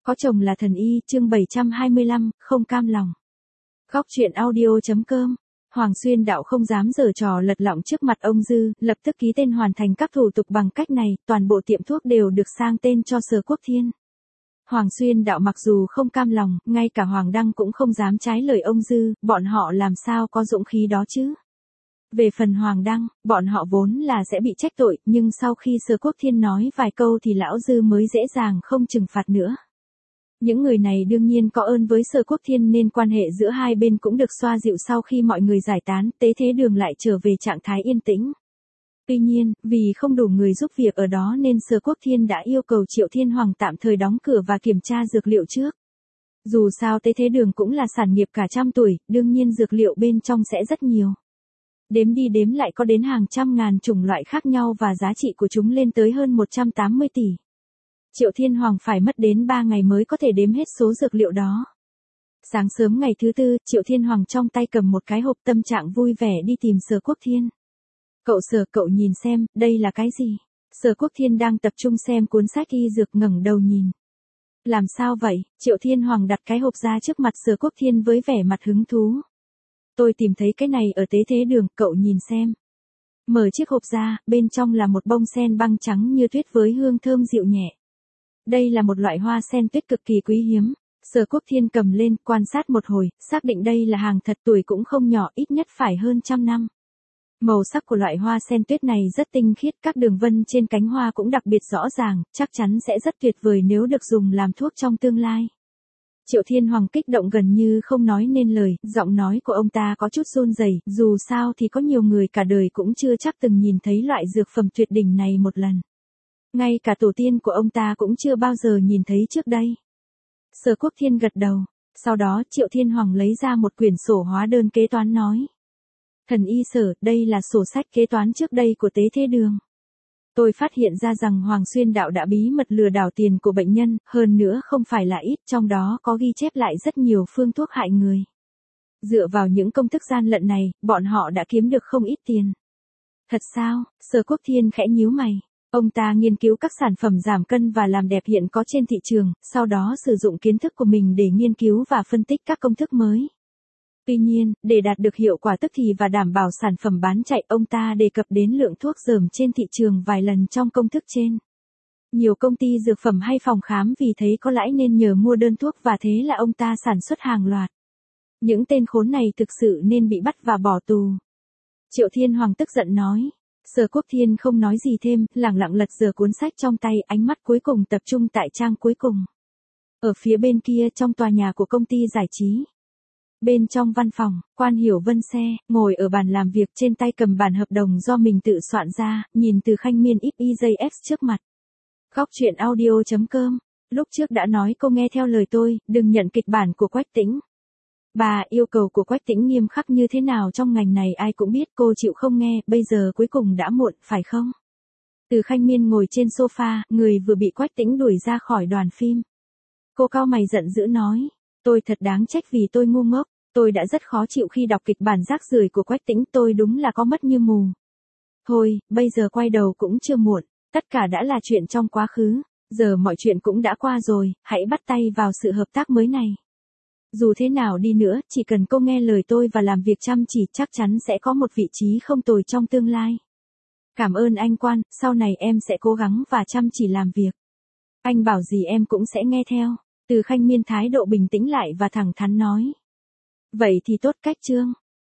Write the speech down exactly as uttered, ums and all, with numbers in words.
Có chồng là thần y, chương bảy trăm hai mươi lăm, không cam lòng. Góc truyện audio.com. Hoàng Xuyên Đạo không dám giở trò lật lọng trước mặt ông Dư, lập tức ký tên hoàn thành các thủ tục bằng cách này, toàn bộ tiệm thuốc đều được sang tên cho Sở Quốc Thiên. Hoàng Xuyên Đạo mặc dù không cam lòng, ngay cả Hoàng Đăng cũng không dám trái lời ông Dư, bọn họ làm sao có dũng khí đó chứ. Về phần Hoàng Đăng, bọn họ vốn là sẽ bị trách tội, nhưng sau khi Sở Quốc Thiên nói vài câu thì lão Dư mới dễ dàng không trừng phạt nữa. Những người này đương nhiên có ơn với Sở Quốc Thiên nên quan hệ giữa hai bên cũng được xoa dịu sau khi mọi người giải tán, Tế Thế Đường lại trở về trạng thái yên tĩnh. Tuy nhiên, vì không đủ người giúp việc ở đó nên Sở Quốc Thiên đã yêu cầu Triệu Thiên Hoàng tạm thời đóng cửa và kiểm tra dược liệu trước. Dù sao Tế Thế Đường cũng là sản nghiệp cả trăm tuổi, đương nhiên dược liệu bên trong sẽ rất nhiều. Đếm đi đếm lại có đến hàng trăm ngàn chủng loại khác nhau và giá trị của chúng lên tới hơn một trăm tám mươi tỷ. Triệu Thiên Hoàng phải mất đến ba ngày mới có thể đếm hết số dược liệu đó. Sáng sớm ngày thứ tư, Triệu Thiên Hoàng trong tay cầm một cái hộp, tâm trạng vui vẻ đi tìm Sở Quốc Thiên. Cậu Sở, cậu nhìn xem, đây là cái gì? Sở Quốc Thiên đang tập trung xem cuốn sách y dược, ngẩng đầu nhìn. Làm sao vậy? Triệu Thiên Hoàng đặt cái hộp ra trước mặt Sở Quốc Thiên với vẻ mặt hứng thú. Tôi tìm thấy cái này ở Tế Thế Đường, cậu nhìn xem. Mở chiếc hộp ra, bên trong là một bông sen băng trắng như tuyết với hương thơm dịu nhẹ. Đây là một loại hoa sen tuyết cực kỳ quý hiếm. Sở Quốc Thiên cầm lên, quan sát một hồi, xác định đây là hàng thật, tuổi cũng không nhỏ, ít nhất phải hơn trăm năm. Màu sắc của loại hoa sen tuyết này rất tinh khiết, các đường vân trên cánh hoa cũng đặc biệt rõ ràng, chắc chắn sẽ rất tuyệt vời nếu được dùng làm thuốc trong tương lai. Triệu Thiên Hoàng kích động gần như không nói nên lời, giọng nói của ông ta có chút run rẩy, dù sao thì có nhiều người cả đời cũng chưa chắc từng nhìn thấy loại dược phẩm tuyệt đỉnh này một lần. Ngay cả tổ tiên của ông ta cũng chưa bao giờ nhìn thấy trước đây. Sở Quốc Thiên gật đầu, sau đó Triệu Thiên Hoàng lấy ra một quyển sổ hóa đơn kế toán nói. Thần y Sở, đây là sổ sách kế toán trước đây của Tế Thế Đường. Tôi phát hiện ra rằng Hoàng Xuyên Đạo đã bí mật lừa đảo tiền của bệnh nhân, hơn nữa không phải là ít, trong đó có ghi chép lại rất nhiều phương thuốc hại người. Dựa vào những công thức gian lận này, bọn họ đã kiếm được không ít tiền. Thật sao? Sở Quốc Thiên khẽ nhíu mày. Ông ta nghiên cứu các sản phẩm giảm cân và làm đẹp hiện có trên thị trường, sau đó sử dụng kiến thức của mình để nghiên cứu và phân tích các công thức mới. Tuy nhiên, để đạt được hiệu quả tức thì và đảm bảo sản phẩm bán chạy, ông ta đề cập đến lượng thuốc dởm trên thị trường vài lần trong công thức trên. Nhiều công ty dược phẩm hay phòng khám vì thấy có lãi nên nhờ mua đơn thuốc và thế là ông ta sản xuất hàng loạt. Những tên khốn này thực sự nên bị bắt và bỏ tù. Triệu Thiên Hoàng tức giận nói. Sở Quốc Thiên không nói gì thêm, lẳng lặng lật dở cuốn sách trong tay, ánh mắt cuối cùng tập trung tại trang cuối cùng. Ở phía bên kia trong tòa nhà của công ty giải trí. Bên trong văn phòng, Quan Hiểu Vân xe, ngồi ở bàn làm việc, trên tay cầm bản hợp đồng do mình tự soạn ra, nhìn Từ Khanh Miên ép i gi ét trước mặt. Góc truyện audio.com. Lúc trước đã nói cô nghe theo lời tôi, đừng nhận kịch bản của Quách Tĩnh. Bà, yêu cầu của Quách Tĩnh nghiêm khắc như thế nào trong ngành này ai cũng biết, cô chịu không nghe, bây giờ cuối cùng đã muộn, phải không? Từ Khanh Miên ngồi trên sofa, người vừa bị Quách Tĩnh đuổi ra khỏi đoàn phim. Cô cau mày giận dữ nói, tôi thật đáng trách vì tôi ngu ngốc, tôi đã rất khó chịu khi đọc kịch bản rác rưởi của Quách Tĩnh, tôi đúng là có mắt như mù. Thôi, bây giờ quay đầu cũng chưa muộn, tất cả đã là chuyện trong quá khứ, giờ mọi chuyện cũng đã qua rồi, hãy bắt tay vào sự hợp tác mới này. Dù thế nào đi nữa, chỉ cần cô nghe lời tôi và làm việc chăm chỉ, chắc chắn sẽ có một vị trí không tồi trong tương lai. Cảm ơn anh Quan, sau này em sẽ cố gắng và chăm chỉ làm việc. Anh bảo gì em cũng sẽ nghe theo. Từ Khanh Miên thái độ bình tĩnh lại và thẳng thắn nói. Vậy thì tốt, Cách Trương.